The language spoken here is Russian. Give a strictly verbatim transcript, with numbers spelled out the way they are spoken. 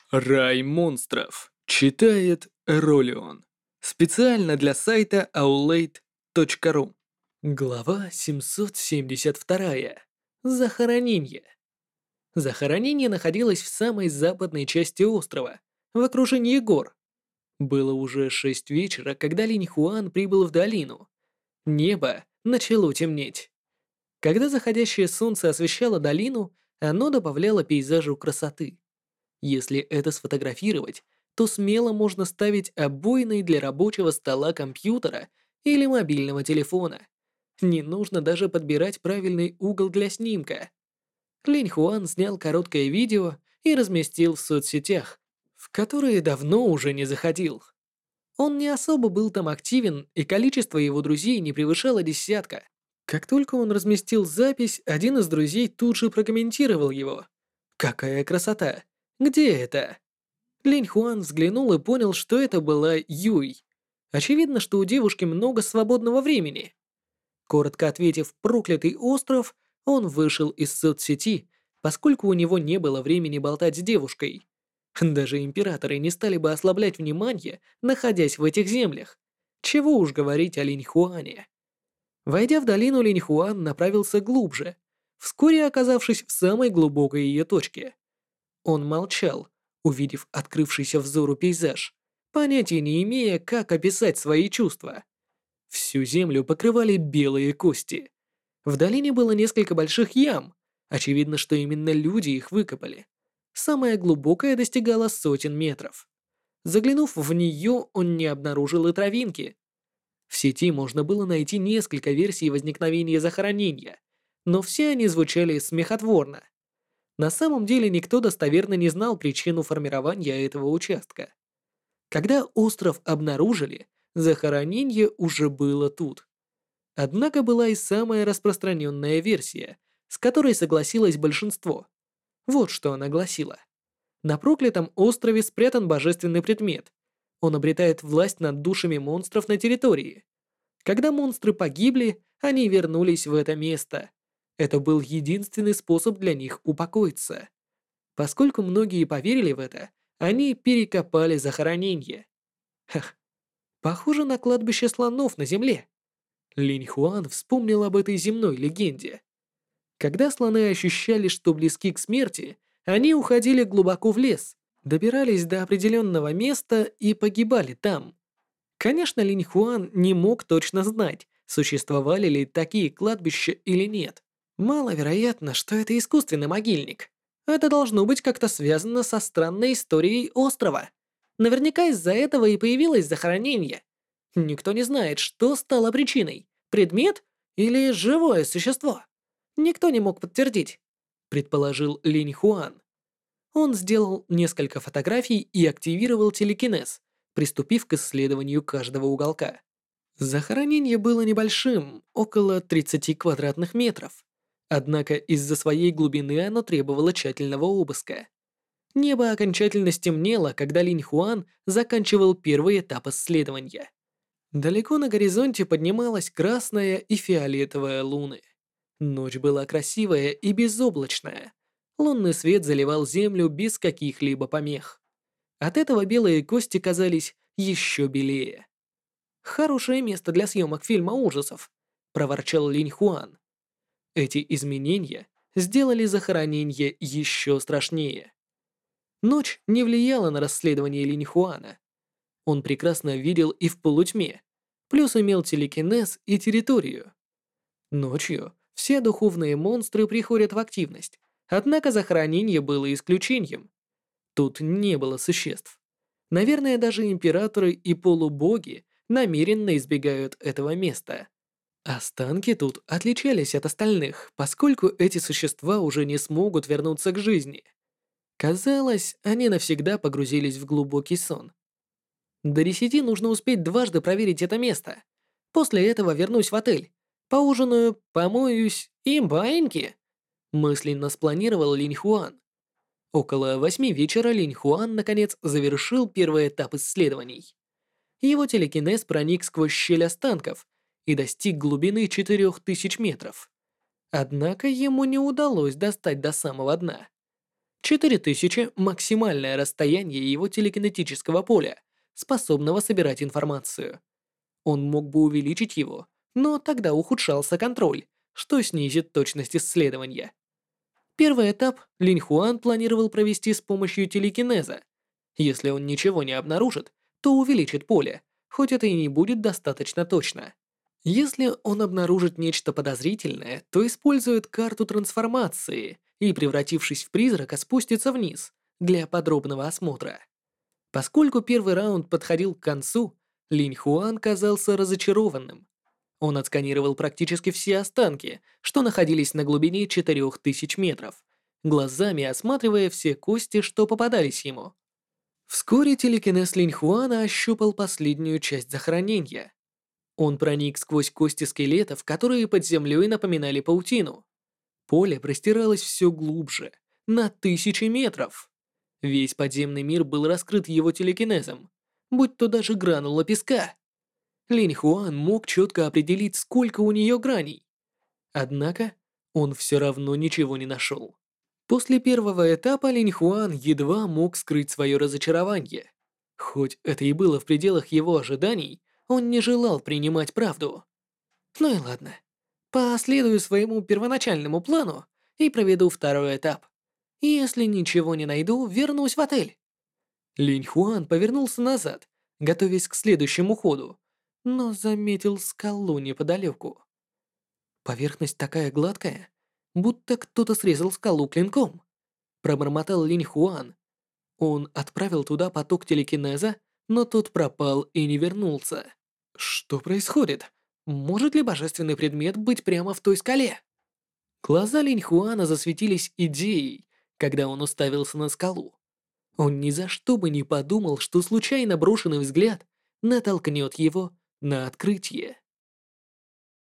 Рай монстров. Читает Ролион. Специально для сайта аулейт точка ру. Глава семьсот семьдесят два. Захоронение. Захоронение находилось в самой западной части острова, в окружении гор. Было уже шесть вечера, когда Линь Хуан прибыл в долину. Небо начало темнеть. Когда заходящее солнце освещало долину, оно добавляло пейзажу красоты. Если это сфотографировать, то смело можно ставить обойный для рабочего стола компьютера или мобильного телефона. Не нужно даже подбирать правильный угол для снимка. Линь Хуан снял короткое видео и разместил в соцсетях, в которые давно уже не заходил. Он не особо был там активен, и количество его друзей не превышало десятка. Как только он разместил запись, один из друзей тут же прокомментировал его. «Какая красота! Где это?» Линь Хуан взглянул и понял, что это была Юй. Очевидно, что у девушки много свободного времени. Коротко ответив «проклятый остров», он вышел из соцсети, поскольку у него не было времени болтать с девушкой. Даже императоры не стали бы ослаблять внимание, находясь в этих землях. Чего уж говорить о Линь Хуане. Войдя в долину, Линь Хуан направился глубже, вскоре оказавшись в самой глубокой ее точке. Он молчал, увидев открывшийся взору пейзаж, понятия не имея, как описать свои чувства. Всю землю покрывали белые кости. В долине было несколько больших ям. Очевидно, что именно люди их выкопали. Самая глубокая достигала сотен метров. Заглянув в нее, он не обнаружил и травинки. В сети можно было найти несколько версий возникновения захоронения, но все они звучали смехотворно. На самом деле никто достоверно не знал причину формирования этого участка. Когда остров обнаружили, захоронение уже было тут. Однако была и самая распространенная версия, с которой согласилось большинство. Вот что она гласила. На проклятом острове спрятан божественный предмет. Он обретает власть над душами монстров на территории. Когда монстры погибли, они вернулись в это место. Это был единственный способ для них упокоиться. Поскольку многие поверили в это, они перекопали захоронение. Хах, похоже на кладбище слонов на земле. Линь Хуан вспомнил об этой земной легенде. Когда слоны ощущали, что близки к смерти, они уходили глубоко в лес, добирались до определенного места и погибали там. Конечно, Линь Хуан не мог точно знать, существовали ли такие кладбища или нет. Маловероятно, что это искусственный могильник. Это должно быть как-то связано со странной историей острова. Наверняка из-за этого и появилось захоронение. Никто не знает, что стало причиной. Предмет или живое существо? Никто не мог подтвердить, предположил Линь Хуан. Он сделал несколько фотографий и активировал телекинез, приступив к исследованию каждого уголка. Захоронение было небольшим, около тридцати квадратных метров. Однако из-за своей глубины оно требовало тщательного обыска. Небо окончательно стемнело, когда Линь Хуан заканчивал первый этап исследования. Далеко на горизонте поднималась красная и фиолетовая луны. Ночь была красивая и безоблачная. Лунный свет заливал землю без каких-либо помех. От этого белые кости казались еще белее. «Хорошее место для съемок фильма ужасов», — проворчал Линь Хуан. Эти изменения сделали захоронение еще страшнее. Ночь не влияла на расследование Линь Хуана. Он прекрасно видел и в полутьме, плюс имел телекинез и территорию. Ночью все духовные монстры приходят в активность, однако захоронение было исключением. Тут не было существ. Наверное, даже императоры и полубоги намеренно избегают этого места. Останки тут отличались от остальных, поскольку эти существа уже не смогут вернуться к жизни. Казалось, они навсегда погрузились в глубокий сон. До десяти нужно успеть дважды проверить это место. После этого вернусь в отель. Поужинаю, помоюсь и баиньки. Мысленно спланировал Линь Хуан. Около восьми вечера Линь Хуан наконец завершил первый этап исследований. Его телекинез проник сквозь щель останков и достиг глубины четырёх тысяч метров. Однако ему не удалось достать до самого дна. четыре тысячи — максимальное расстояние его телекинетического поля, способного собирать информацию. Он мог бы увеличить его, но тогда ухудшался контроль, что снизит точность исследования. Первый этап Линь Хуан планировал провести с помощью телекинеза. Если он ничего не обнаружит, то увеличит поле, хоть это и не будет достаточно точно. Если он обнаружит нечто подозрительное, то использует карту трансформации и, превратившись в призрака, спустится вниз для подробного осмотра. Поскольку первый раунд подходил к концу, Линь Хуан казался разочарованным. Он отсканировал практически все останки, что находились на глубине четырёх тысяч метров, глазами осматривая все кости, что попадались ему. Вскоре телекинез Линь Хуана ощупал последнюю часть захоронения. Он проник сквозь кости скелетов, которые под землей напоминали паутину. Поле простиралось все глубже, на тысячи метров. Весь подземный мир был раскрыт его телекинезом, будь то даже гранула песка. Линь Хуан мог четко определить, сколько у нее граней. Однако он все равно ничего не нашел. После первого этапа Линь Хуан едва мог скрыть свое разочарование. Хоть это и было в пределах его ожиданий, он не желал принимать правду. Ну и ладно. Последую своему первоначальному плану и проведу второй этап. Если ничего не найду, вернусь в отель. Линь Хуан повернулся назад, готовясь к следующему ходу, но заметил скалу неподалеку. Поверхность такая гладкая, будто кто-то срезал скалу клинком. Пробормотал Линь Хуан. Он отправил туда поток телекинеза, но тот пропал и не вернулся. Что происходит? Может ли божественный предмет быть прямо в той скале? Глаза Линь Хуана засветились идеей, когда он уставился на скалу. Он ни за что бы не подумал, что случайно брошенный взгляд натолкнет его на открытие.